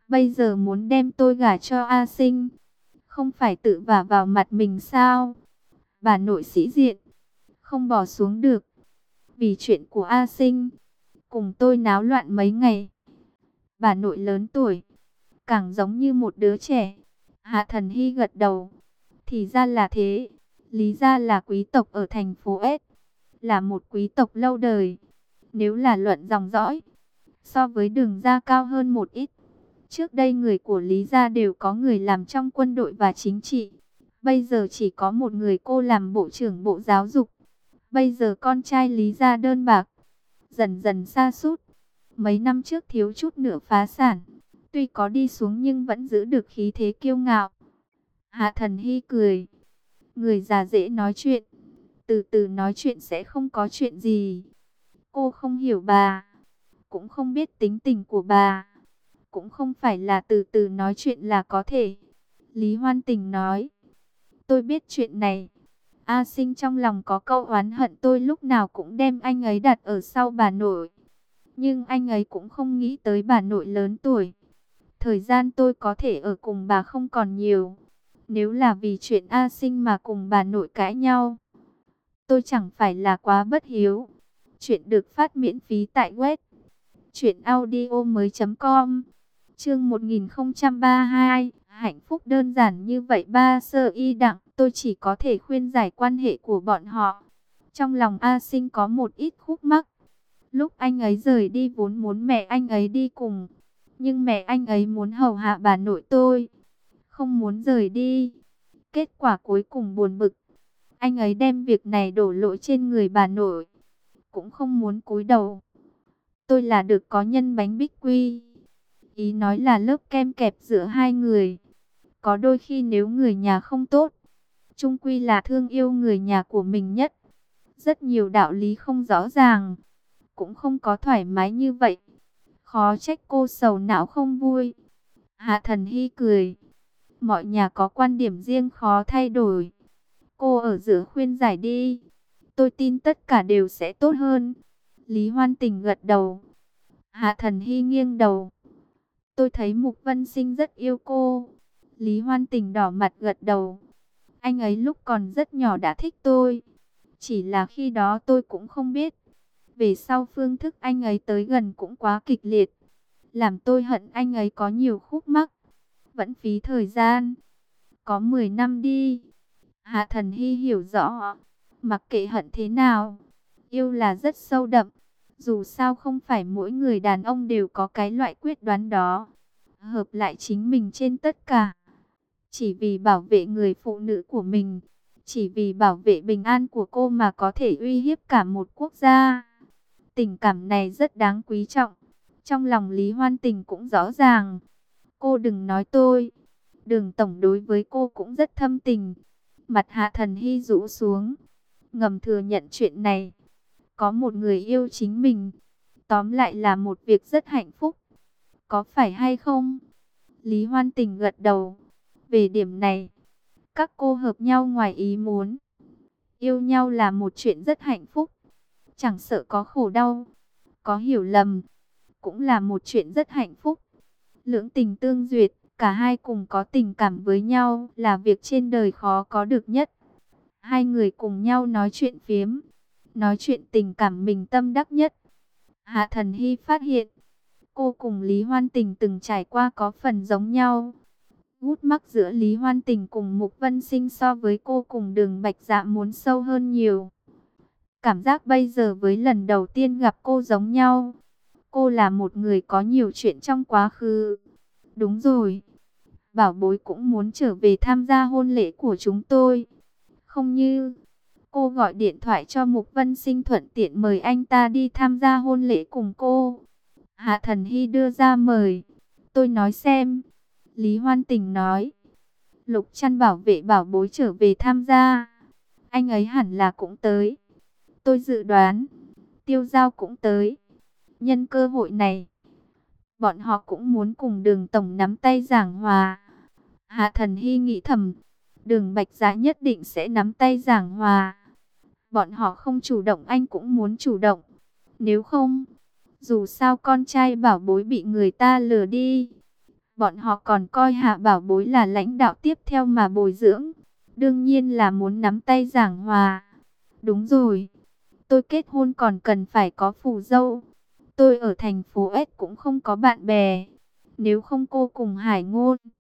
Bây giờ muốn đem tôi gả cho A Sinh, không phải tự vả vào mặt mình sao? Bà nội sĩ diện, không bỏ xuống được. Vì chuyện của A Sinh, cùng tôi náo loạn mấy ngày. Bà nội lớn tuổi, càng giống như một đứa trẻ. Hạ Thần Hy gật đầu. Thì ra là thế. Lý gia là quý tộc ở thành phố S, là một quý tộc lâu đời. Nếu là luận dòng dõi, so với Đường gia cao hơn một ít. Trước đây người của Lý gia đều có người làm trong quân đội và chính trị. Bây giờ chỉ có một người cô làm bộ trưởng bộ giáo dục. Bây giờ con trai Lý gia đơn bạc, dần dần sa sút. Mấy năm trước thiếu chút nữa phá sản. Tuy có đi xuống nhưng vẫn giữ được khí thế kiêu ngạo. Hạ Thần Hy cười. Người già dễ nói chuyện. Từ từ nói chuyện sẽ không có chuyện gì. Cô không hiểu bà, cũng không biết tính tình của bà. Cũng không phải là từ từ nói chuyện là có thể. Lý Hoan Tình nói. Tôi biết chuyện này. A Sinh trong lòng có câu oán hận tôi lúc nào cũng đem anh ấy đặt ở sau bà nội. Nhưng anh ấy cũng không nghĩ tới bà nội lớn tuổi. Thời gian tôi có thể ở cùng bà không còn nhiều. Nếu là vì chuyện A Sinh mà cùng bà nội cãi nhau, tôi chẳng phải là quá bất hiếu. Chuyện được phát miễn phí tại web truyệnaudiomoi.com. Chương 1032, hạnh phúc đơn giản như vậy ba sơ y đặng, tôi chỉ có thể khuyên giải quan hệ của bọn họ. Trong lòng A Sinh có một ít khúc mắc. Lúc anh ấy rời đi vốn muốn mẹ anh ấy đi cùng, nhưng mẹ anh ấy muốn hầu hạ bà nội tôi, không muốn rời đi. Kết quả cuối cùng buồn bực, anh ấy đem việc này đổ lỗi trên người bà nội, cũng không muốn cúi đầu. Tôi là được có nhân bánh bích quy. Ý nói là lớp kem kẹp giữa hai người. Có đôi khi nếu người nhà không tốt, chung quy là thương yêu người nhà của mình nhất. Rất nhiều đạo lý không rõ ràng, cũng không có thoải mái như vậy. Khó trách cô sầu não không vui. Hạ Thần Hy cười. Mọi nhà có quan điểm riêng khó thay đổi. Cô ở giữa khuyên giải đi. Tôi tin tất cả đều sẽ tốt hơn. Lý Hoan Tình gật đầu. Hạ Thần Hy nghiêng đầu. Tôi thấy Mục Vân Sinh rất yêu cô. Lý Hoan Tình đỏ mặt gật đầu. Anh ấy lúc còn rất nhỏ đã thích tôi. Chỉ là khi đó tôi cũng không biết. Về sau phương thức anh ấy tới gần cũng quá kịch liệt, làm tôi hận anh ấy có nhiều khúc mắc. Vẫn phí thời gian. Có 10 năm đi. Hạ Thần Hy hiểu rõ. Mặc kệ hận thế nào, yêu là rất sâu đậm. Dù sao không phải mỗi người đàn ông đều có cái loại quyết đoán đó. Hợp lại chính mình trên tất cả. Chỉ vì bảo vệ người phụ nữ của mình. Chỉ vì bảo vệ bình an của cô mà có thể uy hiếp cả một quốc gia. Tình cảm này rất đáng quý trọng. Trong lòng Lý Hoan Tình cũng rõ ràng. Cô đừng nói tôi. Đường tổng đối với cô cũng rất thâm tình. Mặt Hạ Thần Hy rũ xuống, ngầm thừa nhận chuyện này. Có một người yêu chính mình, tóm lại là một việc rất hạnh phúc. Có phải hay không? Lý Hoan Tình gật đầu. Về điểm này, các cô hợp nhau ngoài ý muốn. Yêu nhau là một chuyện rất hạnh phúc. Chẳng sợ có khổ đau, có hiểu lầm, cũng là một chuyện rất hạnh phúc. Lưỡng tình tương duyệt, cả hai cùng có tình cảm với nhau là việc trên đời khó có được nhất. Hai người cùng nhau nói chuyện phiếm, nói chuyện tình cảm mình tâm đắc nhất. Hạ Thần Hy phát hiện, cô cùng Lý Hoan Tình từng trải qua có phần giống nhau. Gút mắc giữa Lý Hoan Tình cùng Mục Vân Sinh so với cô cùng Đường Bạch Dạ muốn sâu hơn nhiều. Cảm giác bây giờ với lần đầu tiên gặp cô giống nhau. Cô là một người có nhiều chuyện trong quá khứ. Đúng rồi, bảo bối cũng muốn trở về tham gia hôn lễ của chúng tôi. Không như, cô gọi điện thoại cho Mục Vân Sinh thuận tiện mời anh ta đi tham gia hôn lễ cùng cô. Hạ Thần Hy đưa ra mời. Tôi nói xem. Lý Hoan Tình nói. Lục Trăn bảo vệ bảo bối trở về tham gia. Anh ấy hẳn là cũng tới. Tôi dự đoán, Tiêu Giao cũng tới. Nhân cơ hội này, bọn họ cũng muốn cùng Đường tổng nắm tay giảng hòa. Hạ Thần Hy nghĩ thầm, Đường Bạch Dạ nhất định sẽ nắm tay giảng hòa. Bọn họ không chủ động anh cũng muốn chủ động. Nếu không, dù sao con trai bảo bối bị người ta lừa đi, Bọn họ còn coi Hạ Bảo Bối là lãnh đạo tiếp theo mà bồi dưỡng. Đương nhiên là muốn nắm tay giảng hòa. Đúng rồi, tôi kết hôn còn cần phải có phù dâu. Tôi ở thành phố S cũng không có bạn bè. Nếu không cô cùng Hải Ngôn